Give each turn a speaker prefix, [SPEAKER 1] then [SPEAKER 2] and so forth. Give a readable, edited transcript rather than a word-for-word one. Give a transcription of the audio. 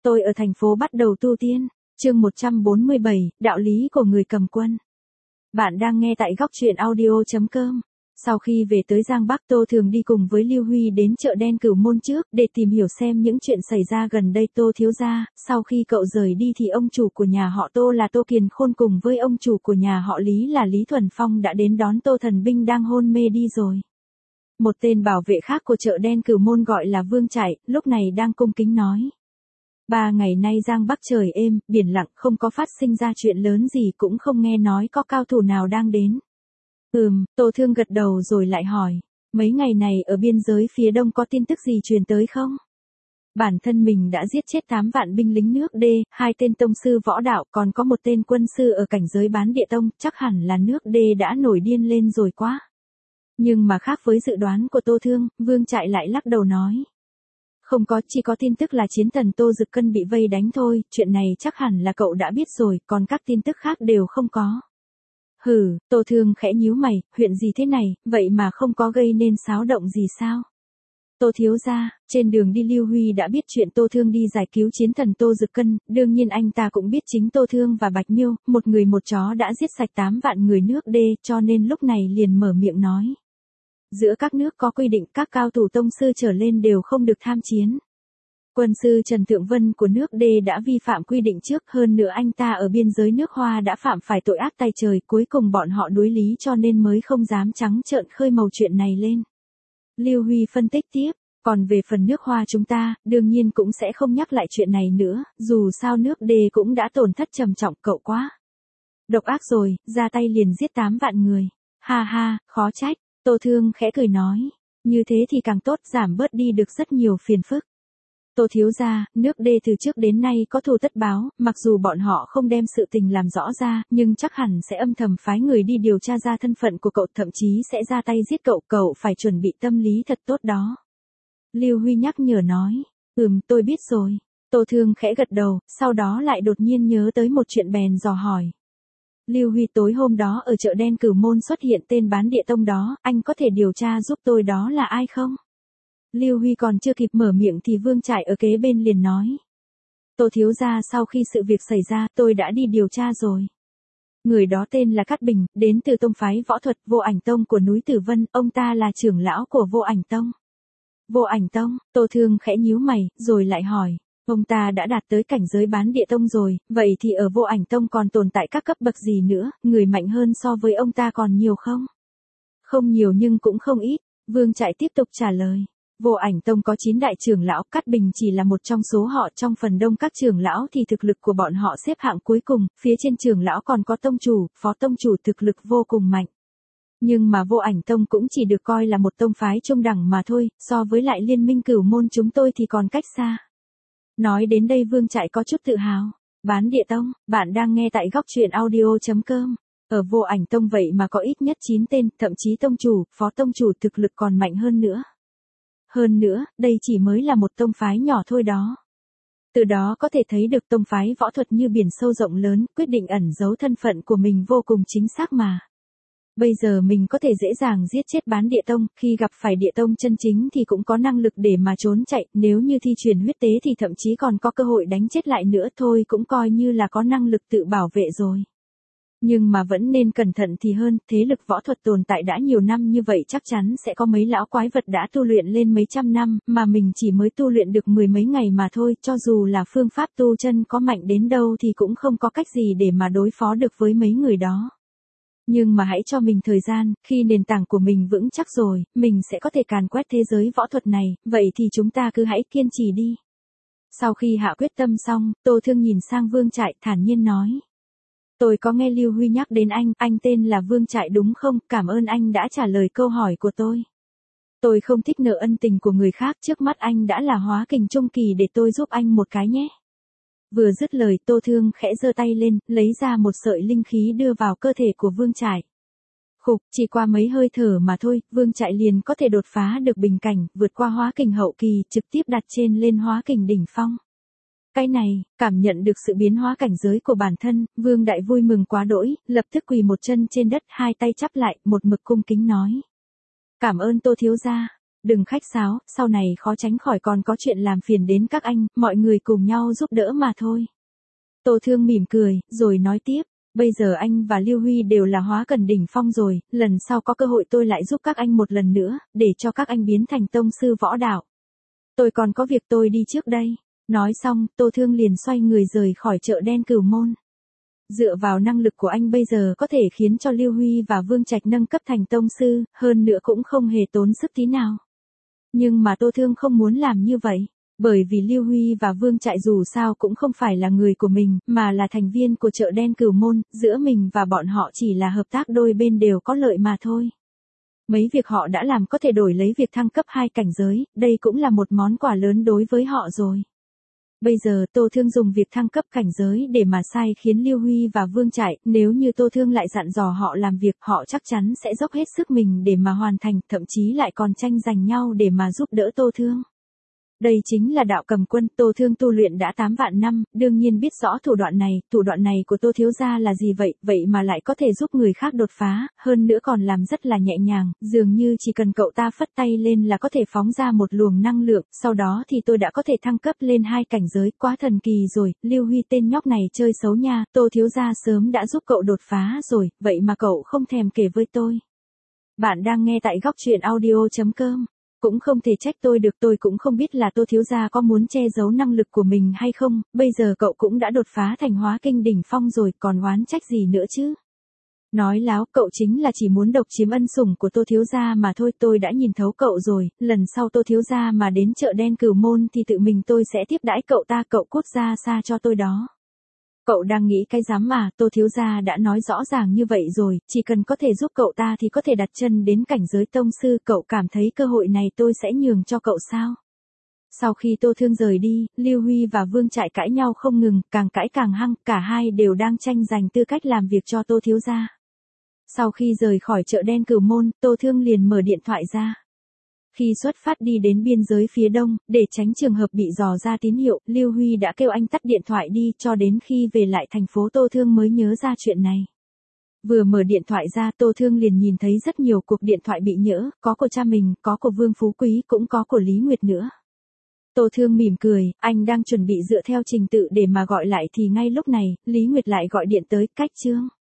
[SPEAKER 1] Tôi ở thành phố bắt đầu tu tiên. Chương 147, đạo lý của người cầm quân. Bạn đang nghe tại góc truyện audio.com. Sau khi về tới Giang Bắc, Tô Thường đi cùng với Lưu Huy đến chợ đen Cửu Môn trước để tìm hiểu xem những chuyện xảy ra gần đây. Tô thiếu gia, sau khi cậu rời đi thì ông chủ của nhà họ Tô là Tô Kiền Khôn cùng với ông chủ của nhà họ Lý là Lý Thuần Phong đã đến đón Tô Thần Binh đang hôn mê đi rồi. Một tên bảo vệ khác của chợ đen Cửu Môn gọi là Vương Trại, lúc này đang cung kính nói. 3 ngày nay Giang Bắc trời êm, biển lặng, không có phát sinh ra chuyện lớn gì, cũng không nghe nói có cao thủ nào đang đến. Tô Thương gật đầu rồi lại hỏi, mấy ngày này ở biên giới phía đông có tin tức gì truyền tới không? Bản thân mình đã giết chết 8 vạn binh lính nước Đê, 2 tên tông sư võ đạo, còn có một tên quân sư ở cảnh giới bán địa tông, chắc hẳn là nước Đê đã nổi điên lên rồi quá. Nhưng mà khác với dự đoán của Tô Thương, Vương Trại lại lắc đầu nói. Không có, chỉ có tin tức là chiến thần Tô Dực Cân bị vây đánh thôi, chuyện này chắc hẳn là cậu đã biết rồi, còn các tin tức khác đều không có. Tô Thương khẽ nhíu mày, huyện gì thế này, vậy mà không có gây nên xáo động gì sao? Tô thiếu gia, trên đường đi Lưu Huy đã biết chuyện Tô Thương đi giải cứu chiến thần Tô Dực Cân, đương nhiên anh ta cũng biết chính Tô Thương và Bạch Miêu, một người một chó đã giết sạch 8 vạn người nước Đê, cho nên lúc này liền mở miệng nói. Giữa các nước có quy định các cao thủ tông sư trở lên đều không được tham chiến. Quân sư Trần Thượng Vân của nước Đê đã vi phạm quy định trước, hơn nữa anh ta ở biên giới nước Hoa đã phạm phải tội ác tày trời, cuối cùng bọn họ đối lý cho nên mới không dám trắng trợn khơi màu chuyện này lên. Lưu Huy phân tích tiếp, còn về phần nước Hoa chúng ta, đương nhiên cũng sẽ không nhắc lại chuyện này nữa, dù sao nước Đê cũng đã tổn thất trầm trọng, cậu quá độc ác rồi, ra tay liền giết 8 vạn người. Ha ha, khó trách. Tô Thương khẽ cười nói, như thế thì càng tốt, giảm bớt đi được rất nhiều phiền phức. Tô thiếu gia, nước Đê từ trước đến nay có thù tất báo, mặc dù bọn họ không đem sự tình làm rõ ra, nhưng chắc hẳn sẽ âm thầm phái người đi điều tra ra thân phận của cậu, thậm chí sẽ ra tay giết cậu, cậu phải chuẩn bị tâm lý thật tốt đó. Lưu Huy nhắc nhở nói, tôi biết rồi. Tô Thương khẽ gật đầu, sau đó lại đột nhiên nhớ tới một chuyện bèn dò hỏi. Lưu Huy, tối hôm đó ở chợ đen Cửu Môn xuất hiện tên bán địa tông đó, anh có thể điều tra giúp tôi đó là ai không? Lưu Huy còn chưa kịp mở miệng thì Vương Trại ở kế bên liền nói. Tô thiếu gia, sau khi sự việc xảy ra, tôi đã đi điều tra rồi. Người đó tên là Cát Bình, đến từ tông phái võ thuật Vô Ảnh Tông của núi Tử Vân, ông ta là trưởng lão của Vô Ảnh Tông. Vô Ảnh Tông, Tô Thương khẽ nhíu mày, rồi lại hỏi. Ông ta đã đạt tới cảnh giới bán địa tông rồi, vậy thì ở Vô Ảnh Tông còn tồn tại các cấp bậc gì nữa, người mạnh hơn so với ông ta còn nhiều không? Không nhiều nhưng cũng không ít, Vương Trại tiếp tục trả lời. Vô Ảnh Tông có 9 đại trưởng lão, Cát Bình chỉ là một trong số họ, trong phần đông các trưởng lão thì thực lực của bọn họ xếp hạng cuối cùng, phía trên trưởng lão còn có tông chủ, phó tông chủ thực lực vô cùng mạnh. Nhưng mà Vô Ảnh Tông cũng chỉ được coi là một tông phái trung đẳng mà thôi, so với lại liên minh Cửu Môn chúng tôi thì còn cách xa. Nói đến đây Vương Trại có chút tự hào. Bán địa tông, bạn đang nghe tại góc truyện audio.com. Ở Vô Ảnh Tông vậy mà có ít nhất 9 tên, thậm chí tông chủ, phó tông chủ thực lực còn mạnh hơn nữa. Hơn nữa, đây chỉ mới là một tông phái nhỏ thôi đó. Từ đó có thể thấy được tông phái võ thuật như biển sâu rộng lớn, quyết định ẩn giấu thân phận của mình vô cùng chính xác mà. Bây giờ mình có thể dễ dàng giết chết bán địa tông, khi gặp phải địa tông chân chính thì cũng có năng lực để mà trốn chạy, nếu như thi truyền huyết tế thì thậm chí còn có cơ hội đánh chết lại nữa, thôi cũng coi như là có năng lực tự bảo vệ rồi. Nhưng mà vẫn nên cẩn thận thì hơn, thế lực võ thuật tồn tại đã nhiều năm như vậy chắc chắn sẽ có mấy lão quái vật đã tu luyện lên mấy trăm năm, mà mình chỉ mới tu luyện được 10 mấy ngày mà thôi, cho dù là phương pháp tu chân có mạnh đến đâu thì cũng không có cách gì để mà đối phó được với mấy người đó. Nhưng mà hãy cho mình thời gian, khi nền tảng của mình vững chắc rồi, mình sẽ có thể càn quét thế giới võ thuật này, vậy thì chúng ta cứ hãy kiên trì đi. Sau khi hạ quyết tâm xong, Tô Thương nhìn sang Vương Trại thản nhiên nói. Tôi có nghe Lưu Huy nhắc đến anh tên là Vương Trại đúng không, cảm ơn anh đã trả lời câu hỏi của tôi. Tôi không thích nợ ân tình của người khác, trước mắt anh đã là hóa kình trung kỳ để tôi giúp anh một cái nhé. Vừa dứt lời Tô Thương khẽ giơ tay lên, lấy ra một sợi linh khí đưa vào cơ thể của Vương Trại. Chỉ qua mấy hơi thở mà thôi, Vương Trại liền có thể đột phá được bình cảnh, vượt qua hóa kình hậu kỳ, trực tiếp đặt trên lên hóa kình đỉnh phong. Cái này, cảm nhận được sự biến hóa cảnh giới của bản thân, Vương Đại vui mừng quá đỗi, lập tức quỳ một chân trên đất, hai tay chắp lại, một mực cung kính nói. Cảm ơn Tô thiếu gia. Đừng khách sáo, sau này khó tránh khỏi còn có chuyện làm phiền đến các anh, mọi người cùng nhau giúp đỡ mà thôi. Tô Thương mỉm cười, rồi nói tiếp, bây giờ anh và Lưu Huy đều là hóa cần đỉnh phong rồi, lần sau có cơ hội tôi lại giúp các anh một lần nữa, để cho các anh biến thành tông sư võ đạo. Tôi còn có việc tôi đi trước đây. Nói xong, Tô Thương liền xoay người rời khỏi chợ đen Cửu Môn. Dựa vào năng lực của anh bây giờ có thể khiến cho Lưu Huy và Vương Trạch nâng cấp thành tông sư, hơn nữa cũng không hề tốn sức tí nào. Nhưng mà Tô Thương không muốn làm như vậy, bởi vì Lưu Huy và Vương Trại dù sao cũng không phải là người của mình, mà là thành viên của chợ đen Cửu Môn, giữa mình và bọn họ chỉ là hợp tác đôi bên đều có lợi mà thôi. Mấy việc họ đã làm có thể đổi lấy việc thăng cấp 2 cảnh giới, đây cũng là một món quà lớn đối với họ rồi. Bây giờ Tô Thương dùng việc thăng cấp cảnh giới để mà sai khiến Lưu Huy và Vương Trại, nếu như Tô Thương lại dặn dò họ làm việc, họ chắc chắn sẽ dốc hết sức mình để mà hoàn thành, thậm chí lại còn tranh giành nhau để mà giúp đỡ Tô Thương. Đây chính là đạo cầm quân, Tô Thương tu luyện đã 8 vạn năm, đương nhiên biết rõ thủ đoạn này của Tô thiếu gia là gì vậy mà lại có thể giúp người khác đột phá, hơn nữa còn làm rất là nhẹ nhàng, dường như chỉ cần cậu ta phất tay lên là có thể phóng ra một luồng năng lượng, sau đó thì tôi đã có thể thăng cấp lên 2 cảnh giới, quá thần kỳ rồi, Lưu Huy tên nhóc này chơi xấu nha, Tô thiếu gia sớm đã giúp cậu đột phá rồi, vậy mà cậu không thèm kể với tôi. Bạn đang nghe tại góc truyện audio.com. Cũng không thể trách tôi được, tôi cũng không biết là Tô thiếu gia có muốn che giấu năng lực của mình hay không, bây giờ cậu cũng đã đột phá thành hóa kinh đỉnh phong rồi, còn oán trách gì nữa chứ. Nói láo, cậu chính là chỉ muốn độc chiếm ân sủng của Tô thiếu gia mà thôi, tôi đã nhìn thấu cậu rồi, lần sau Tô thiếu gia mà đến chợ đen Cửu Môn thì tự mình tôi sẽ tiếp đãi cậu ta, cậu cút ra xa cho tôi đó. Cậu đang nghĩ cái dám mà, Tô thiếu gia đã nói rõ ràng như vậy rồi, chỉ cần có thể giúp cậu ta thì có thể đặt chân đến cảnh giới tông sư, cậu cảm thấy cơ hội này tôi sẽ nhường cho cậu sao? Sau khi Tô Thương rời đi, Lưu Huy và Vương Trại cãi nhau không ngừng, càng cãi càng hăng, cả hai đều đang tranh giành tư cách làm việc cho Tô thiếu gia. Sau khi rời khỏi chợ đen Cửu Môn, Tô Thương liền mở điện thoại ra. Khi xuất phát đi đến biên giới phía đông, để tránh trường hợp bị dò ra tín hiệu, Lưu Huy đã kêu anh tắt điện thoại đi, cho đến khi về lại thành phố Tô Thương mới nhớ ra chuyện này. Vừa mở điện thoại ra, Tô Thương liền nhìn thấy rất nhiều cuộc điện thoại bị nhỡ, có của cha mình, có của Vương Phú Quý, cũng có của Lý Nguyệt nữa. Tô Thương mỉm cười, anh đang chuẩn bị dựa theo trình tự để mà gọi lại thì ngay lúc này, Lý Nguyệt lại gọi điện tới, Cách Trương.